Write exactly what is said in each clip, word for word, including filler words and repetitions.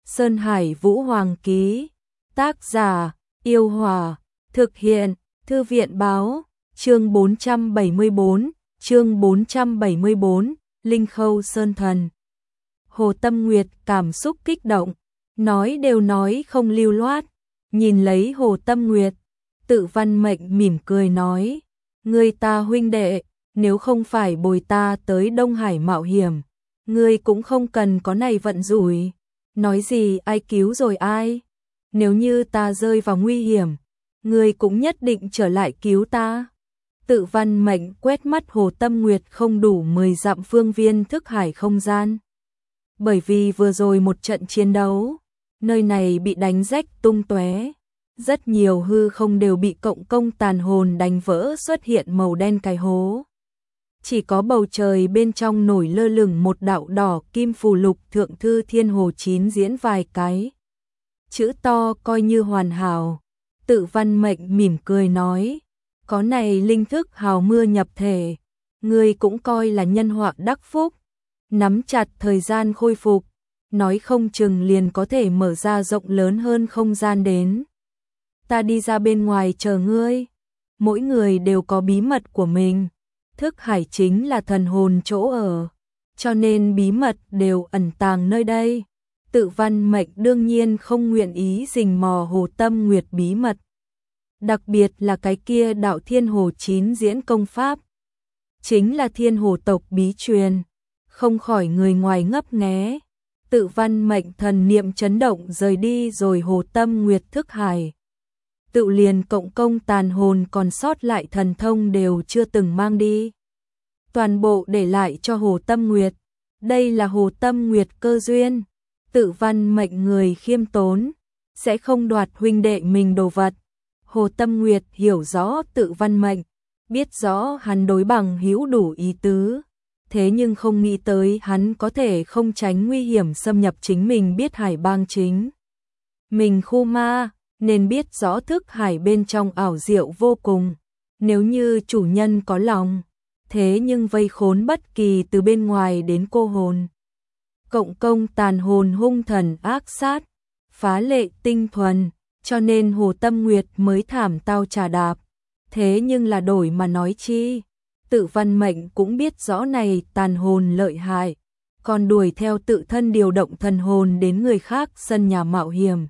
Sơn Hải Vũ Hoàng ký. Tác giả: Yêu Hòa. Thực hiện: Thư viện báo. Chương bốn trăm bảy mươi bốn, chương bốn trăm bảy mươi bốn, Linh Khâu Sơn Thần. Hồ Tâm Nguyệt cảm xúc kích động, nói đều nói không lưu loát, nhìn lấy Hồ Tâm Nguyệt, Tự Văn Mệnh mỉm cười nói, ngươi ta huynh đệ, nếu không phải bồi ta tới Đông Hải mạo hiểm, ngươi cũng không cần có này vận rủi, nói gì ai cứu rồi ai, nếu như ta rơi vào nguy hiểm, ngươi cũng nhất định trở lại cứu ta. Tự Văn Mệnh quét mắt Hồ Tâm Nguyệt không đủ mười dặm phương viên thức hải không gian. Bởi vì vừa rồi một trận chiến đấu, nơi này bị đánh rách tung tóe, rất nhiều hư không đều bị cộng công tàn hồn đánh vỡ, xuất hiện màu đen cái hố. Chỉ có bầu trời bên trong nổi lơ lửng một đạo đỏ kim phù lục thượng thư Thiên Hồ Chín diễn vài cái. Chữ to coi như hoàn hảo. Tự Văn Mệnh mỉm cười nói, có này linh thức hào mưa nhập thể, ngươi cũng coi là nhân họa đắc phúc, nắm chặt thời gian khôi phục, nói không chừng liền có thể mở ra rộng lớn hơn không gian đến. Ta đi ra bên ngoài chờ ngươi. Mỗi người đều có bí mật của mình, thức hải chính là thần hồn chỗ ở, cho nên bí mật đều ẩn tàng nơi đây. Tự Văn Mệnh đương nhiên không nguyện ý rình mò Hồ Tâm Nguyệt bí mật, đặc biệt là cái kia đạo Thiên Hồ Chín diễn công pháp, chính là Thiên Hồ tộc bí truyền, không khỏi người ngoài ngấp nghé. Tự Văn Mệnh thần niệm chấn động rời đi rồi Hồ Tâm Nguyệt thức hải. Tự liền cộng công tàn hồn còn sót lại thần thông đều chưa từng mang đi, toàn bộ để lại cho Hồ Tâm Nguyệt. Đây là Hồ Tâm Nguyệt cơ duyên. Tự Văn Mệnh người khiêm tốn, sẽ không đoạt huynh đệ mình đồ vật. Hồ Tâm Nguyệt hiểu rõ Tự Văn Mệnh, biết rõ hắn đối bằng hữu đủ ý tứ, thế nhưng không nghĩ tới hắn có thể không tránh nguy hiểm xâm nhập chính mình biết hải bang chính. Mình khu ma, nên biết rõ thức hải bên trong ảo diệu vô cùng, nếu như chủ nhân có lòng, thế nhưng vây khốn bất kỳ từ bên ngoài đến cô hồn. Cộng công tàn hồn hung thần ác sát, phá lệ tinh thuần, cho nên Hồ Tâm Nguyệt mới thảm tao trà đạp. Thế nhưng là đổi mà nói chi, Tự Văn Mệnh cũng biết rõ này tàn hồn lợi hại, còn đuổi theo tự thân điều động thần hồn đến người khác sân nhà mạo hiểm.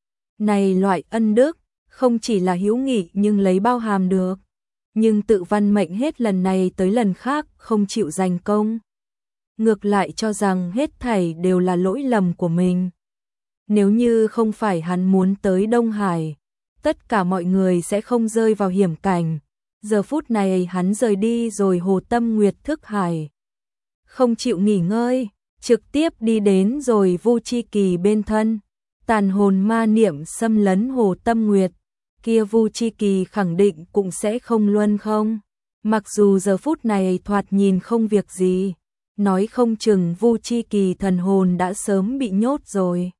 Này loại ân đức, không chỉ là hữu nghị nhưng lấy bao hàm được. Nhưng Tự Văn Mệnh hết lần này tới lần khác không chịu giành công, ngược lại cho rằng hết thảy đều là lỗi lầm của mình. Nếu như không phải hắn muốn tới Đông Hải, tất cả mọi người sẽ không rơi vào hiểm cảnh. Giờ phút này hắn rời đi rồi Hồ Tâm Nguyệt thức hải, không chịu nghỉ ngơi, trực tiếp đi đến rồi Vu Chi Kỳ bên thân. Tàn hồn ma niệm xâm lấn Hồ Tâm Nguyệt, kia Vu Chi Kỳ khẳng định cũng sẽ không luân không. Mặc dù giờ phút này thoạt nhìn không việc gì, nói không chừng Vu Chi Kỳ thần hồn đã sớm bị nhốt rồi.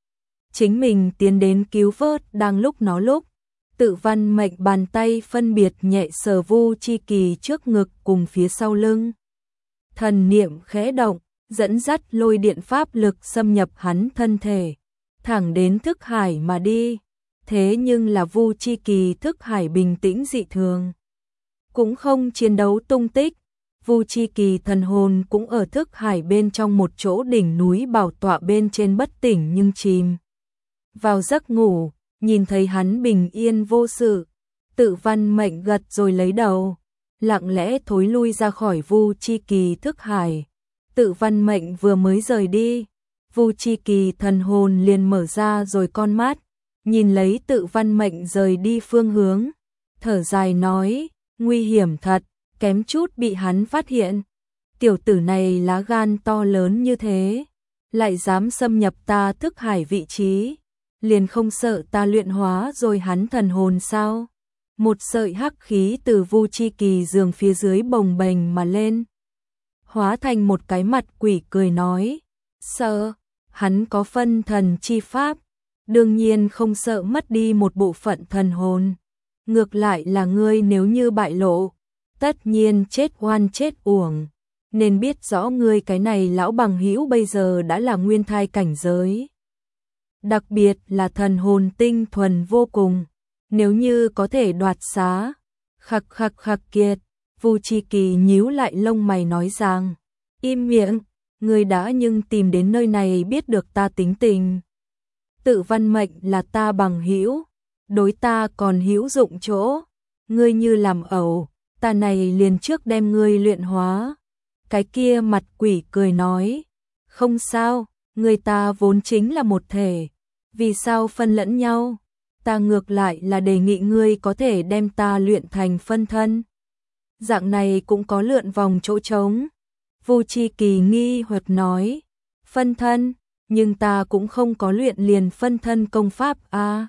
Chính mình tiến đến cứu vớt, đang lúc nó lúc, Tự Văn Mệnh bàn tay phân biệt nhẹ sờ Vu Chi Kỳ trước ngực cùng phía sau lưng. Thần niệm khẽ động, dẫn dắt lôi điện pháp lực xâm nhập hắn thân thể, thẳng đến thức hải mà đi. Thế nhưng là Vu Chi Kỳ thức hải bình tĩnh dị thường, cũng không chiến đấu tung tích. Vu Chi Kỳ thần hồn cũng ở thức hải bên trong một chỗ đỉnh núi bảo tọa bên trên bất tỉnh nhưng chìm vào giấc ngủ, nhìn thấy hắn bình yên vô sự. Tự Văn Mệnh gật rồi lấy đầu, lặng lẽ thối lui ra khỏi Vu Chi Kỳ thức hải. Tự Văn Mệnh vừa mới rời đi, Vu Chi Kỳ thần hồn liền mở ra rồi con mắt, nhìn lấy Tự Văn Mệnh rời đi phương hướng, thở dài nói, nguy hiểm thật, kém chút bị hắn phát hiện. Tiểu tử này lá gan to lớn như thế, lại dám xâm nhập ta thức hải vị trí, liền không sợ ta luyện hóa rồi hắn thần hồn sao? Một sợi hắc khí từ Vu Chi Kỳ giường phía dưới bồng bềnh mà lên, hóa thành một cái mặt quỷ cười nói, sợ, hắn có phân thần chi pháp, đương nhiên không sợ mất đi một bộ phận thần hồn. Ngược lại là ngươi nếu như bại lộ, tất nhiên chết oan chết uổng, nên biết rõ ngươi cái này lão bằng hữu bây giờ đã là nguyên thai cảnh giới. đặc biệt là thần hồn tinh thuần vô cùng, nếu như có thể đoạt xá. Khặc khặc khặc kiệt, Vu Chi Kỳ nhíu lại lông mày nói rằng, im miệng, ngươi đã nhưng tìm đến nơi này biết được ta tính tình. Tự Văn Mệnh là ta bằng hữu, đối ta còn hữu dụng chỗ, ngươi như làm ẩu, ta này liền trước đem ngươi luyện hóa. Cái kia mặt quỷ cười nói, không sao, người ta vốn chính là một thể, vì sao phân lẫn nhau, ta ngược lại là đề nghị ngươi có thể đem ta luyện thành phân thân. Dạng này cũng có lượn vòng chỗ trống. Vu Chi Kỳ nghi hoặc nói, phân thân, nhưng ta cũng không có luyện liền phân thân công pháp a. À.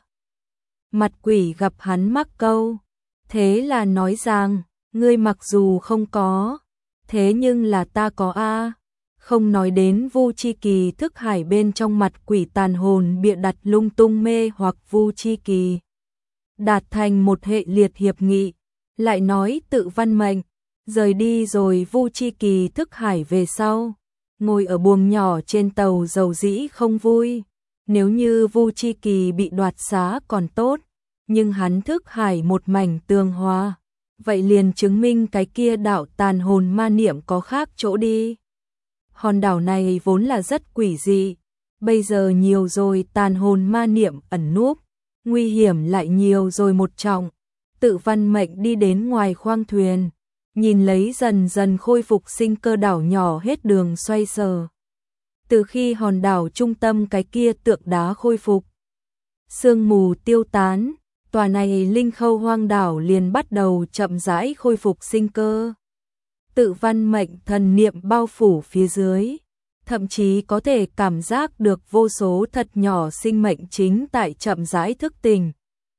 Mặt quỷ gặp hắn mắc câu, thế là nói rằng, ngươi mặc dù không có, thế nhưng là ta có a. À. Không nói đến Vu Chi Kỳ thức hải bên trong mặt quỷ tàn hồn bịa đặt lung tung mê hoặc Vu Chi Kỳ đạt thành một hệ liệt hiệp nghị, lại nói Tự Văn Mệnh rời đi rồi. Vu Chi Kỳ thức hải về sau, ngồi ở buồng nhỏ trên tàu dầu dĩ không vui. Nếu như Vu Chi Kỳ bị đoạt xá còn tốt, nhưng hắn thức hải một mảnh tường hòa, vậy liền chứng minh cái kia đạo tàn hồn ma niệm có khác chỗ đi. Hòn đảo này vốn là rất quỷ dị, bây giờ nhiều rồi tàn hồn ma niệm ẩn núp, nguy hiểm lại nhiều rồi một trọng. Tự Văn Mệnh đi đến ngoài khoang thuyền, nhìn lấy dần dần khôi phục sinh cơ đảo nhỏ hết đường xoay sở. Từ khi hòn đảo trung tâm cái kia tượng đá khôi phục, sương mù tiêu tán, tòa này linh khâu hoang đảo liền bắt đầu chậm rãi khôi phục sinh cơ. Tự Văn Mệnh thần niệm bao phủ phía dưới, thậm chí có thể cảm giác được vô số thật nhỏ sinh mệnh chính tại chậm rãi thức tỉnh.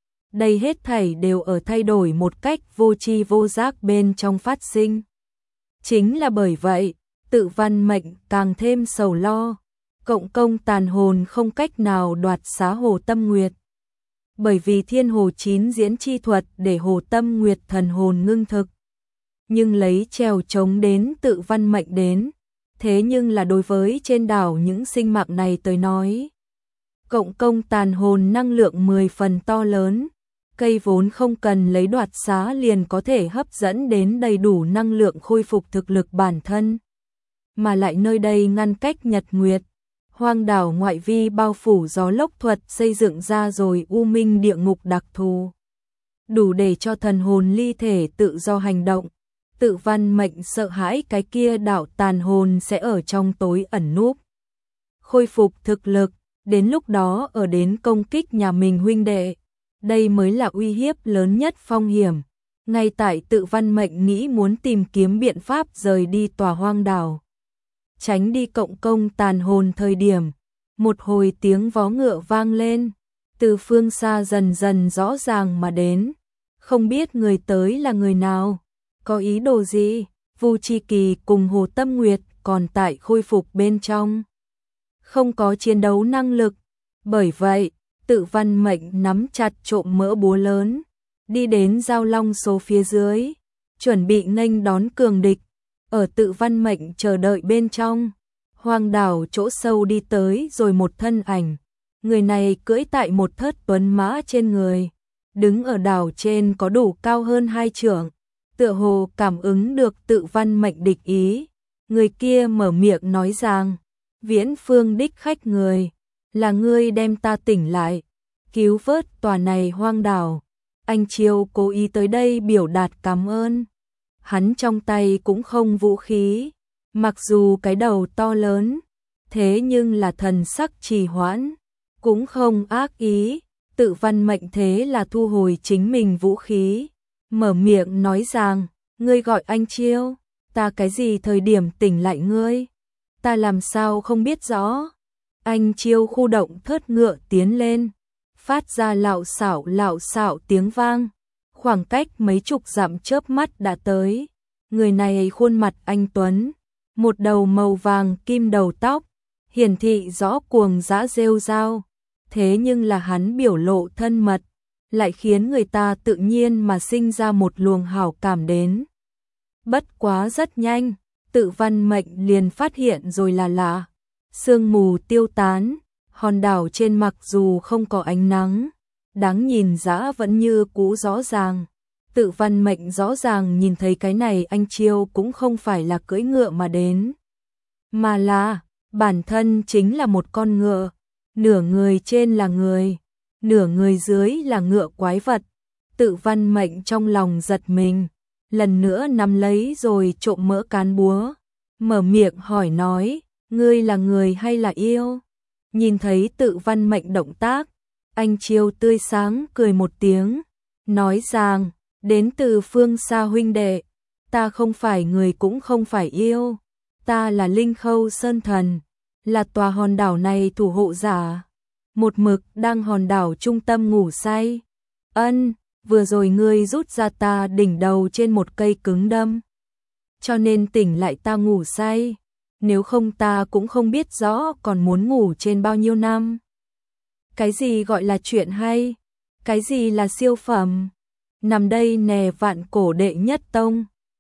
Đây hết thảy đều ở thay đổi một cách vô tri vô giác bên trong phát sinh. Chính là bởi vậy, Tự Văn Mệnh càng thêm sầu lo, cộng công tàn hồn không cách nào đoạt xá Hồ Tâm Nguyệt. Bởi vì Thiên Hồ chín diễn chi thuật để Hồ Tâm Nguyệt thần hồn ngưng thực, nhưng lấy trèo chống đến Tự Văn Mệnh đến, thế nhưng là đối với trên đảo những sinh mạng này tới nói, cộng công tàn hồn năng lượng mười phần to lớn, cây vốn không cần lấy đoạt xá liền có thể hấp dẫn đến đầy đủ năng lượng khôi phục thực lực bản thân. Mà lại nơi đây ngăn cách nhật nguyệt, hoang đảo ngoại vi bao phủ gió lốc thuật xây dựng ra rồi u minh địa ngục đặc thù, đủ để cho thần hồn ly thể tự do hành động. Tự Văn Mệnh sợ hãi cái kia đạo tàn hồn sẽ ở trong tối ẩn núp, khôi phục thực lực, đến lúc đó ở đến công kích nhà mình huynh đệ. Đây mới là uy hiếp lớn nhất phong hiểm. Ngay tại Tự Văn Mệnh nghĩ muốn tìm kiếm biện pháp rời đi tòa hoang đảo, tránh đi cộng công tàn hồn thời điểm, một hồi tiếng vó ngựa vang lên, từ phương xa dần dần rõ ràng mà đến. Không biết người tới là người nào, có ý đồ gì. Vu Chi Kỳ cùng Hồ Tâm Nguyệt còn tại khôi phục bên trong, không có chiến đấu năng lực, bởi vậy Tự Văn Mệnh nắm chặt trộm mỡ búa lớn, đi đến giao long số phía dưới, chuẩn bị nghênh đón cường địch. Ở Tự Văn Mệnh chờ đợi bên trong, hoang đảo chỗ sâu đi tới rồi một thân ảnh. Người này cưỡi tại một thớt tuấn mã trên người, đứng ở đảo trên có đủ cao hơn hai trượng, tựa hồ cảm ứng được Tự Văn Mệnh địch ý. Người kia mở miệng nói rằng, Viễn Phương đích khách người, là ngươi đem ta tỉnh lại, cứu vớt tòa này hoang đảo. Anh Chiêu cố ý tới đây biểu đạt cảm ơn. Hắn trong tay cũng không vũ khí, mặc dù cái đầu to lớn, thế nhưng là thần sắc trì hoãn, cũng không ác ý. Tự Văn Mệnh thế là thu hồi chính mình vũ khí, mở miệng nói rằng, ngươi gọi anh Chiêu, ta cái gì thời điểm tỉnh lại ngươi, ta làm sao không biết rõ. Anh Chiêu khu động thớt ngựa tiến lên, phát ra lạo xạo lạo xạo tiếng vang, khoảng cách mấy chục dặm chớp mắt đã tới. Người này khuôn mặt anh tuấn, một đầu màu vàng kim đầu tóc, hiển thị rõ cuồng dã rêu rao, thế nhưng là hắn biểu lộ thân mật, lại khiến người ta tự nhiên mà sinh ra một luồng hảo cảm đến. Bất quá rất nhanh, Tự Văn Mệnh liền phát hiện rồi là lạ. Sương mù tiêu tán, Hòn đảo trên mặc dù không có ánh nắng, đáng nhìn dã vẫn như cũ rõ ràng. Tự Văn Mệnh rõ ràng nhìn thấy cái này anh Chiêu cũng không phải là cưỡi ngựa mà đến, mà là bản thân chính là một con ngựa, nửa người trên là người, nửa người dưới là ngựa quái vật. Tự Văn Mệnh trong lòng giật mình, lần nữa nắm lấy rồi trộm mỡ cán búa, mở miệng hỏi nói, ngươi là người hay là yêu? Nhìn thấy Tự Văn Mệnh động tác, anh Chiêu tươi sáng cười một tiếng, nói rằng, đến từ phương xa huynh đệ, ta không phải người cũng không phải yêu, ta là Linh Khâu Sơn Thần, là tòa hòn đảo này thủ hộ giả, một mực đang hòn đảo trung tâm ngủ say. Ân, vừa rồi ngươi rút ra ta đỉnh đầu trên một cây cứng đâm, cho nên tỉnh lại ta ngủ say, nếu không ta cũng không biết rõ còn muốn ngủ trên bao nhiêu năm. Cái gì gọi là chuyện hay? Cái gì là siêu phẩm? Nằm đây nè vạn cổ đệ nhất tông.